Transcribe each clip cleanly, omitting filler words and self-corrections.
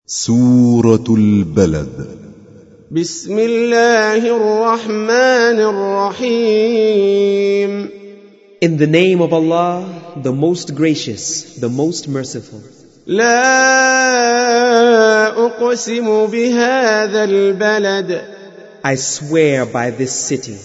سورة البلد. بسم الله الرحمن الرحيم. In the name of Allah, the most gracious, the most merciful. لا أقسم بهذا البلد. I swear by this city.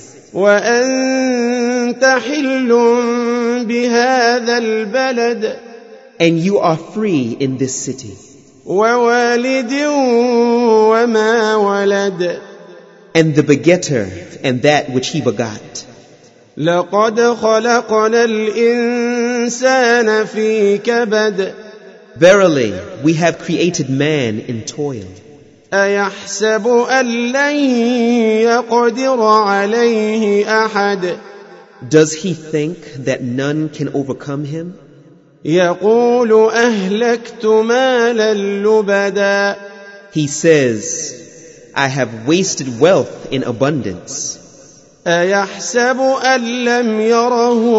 وأنت حل بهذا البلد. And you are free in this city. ووالد وما ولد. And the begetter and that which he begot. لقد خلقنا الإنسان في كبد. Verily, we have created man in toil. أيحسب أن لن يقدر عليه أحد. Does he think that none can overcome him? يقول أهلكت مالا لبدا. He says, I have wasted wealth in abundance. أيحسب أن لم يره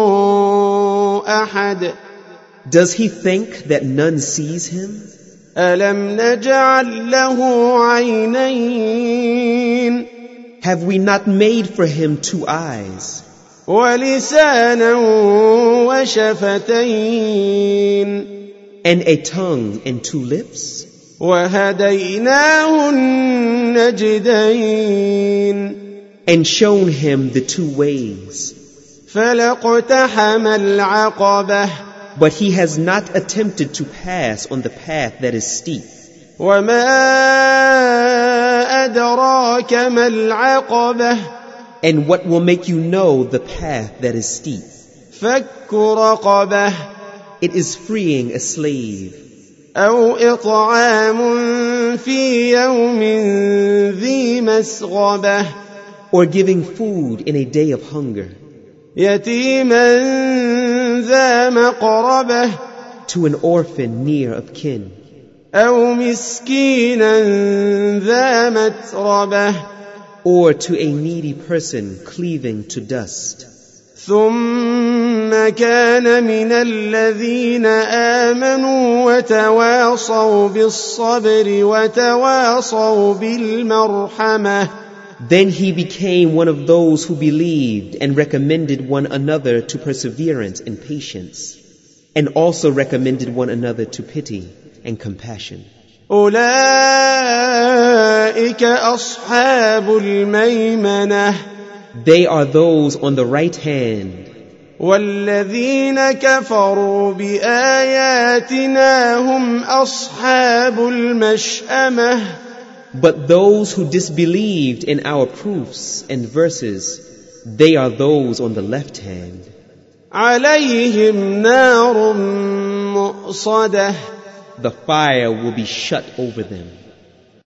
أحد. Does he think that none sees him? ألم نجعل له عينين. Have we not made for him 2 eyes? ولسانا وشفتين. And a tongue and 2 lips? وهديناه النجدين. And shown him the 2 ways. فلاقتحم العقبة. But he has not attempted to pass on the path that is steep. وما أدراك ما العقبة. And what will make you know the path that is steep? فك رقبة. It is freeing a slave. أو إطعام في يوم ذي مسغبة. Or giving food in a day of hunger. يتيما ذا مقربة. To an orphan near of kin. أو مسكينا ذا متربة. Or to a needy person cleaving to dust. ثم كان من الذين آمنوا وتواصوا بالصبر وتواصوا بالمرحمة. Then he became one of those who believed and recommended one another to perseverance and patience, and also recommended one another to pity and compassion. أولئك أصحاب الميمنة. They are those on the right hand. والذين كفروا بآياتنا هم أصحاب المشأمة. But those who disbelieved in our proofs and verses, they are those on the left hand. عليهم نار مؤصدة. The fire will be shut over them.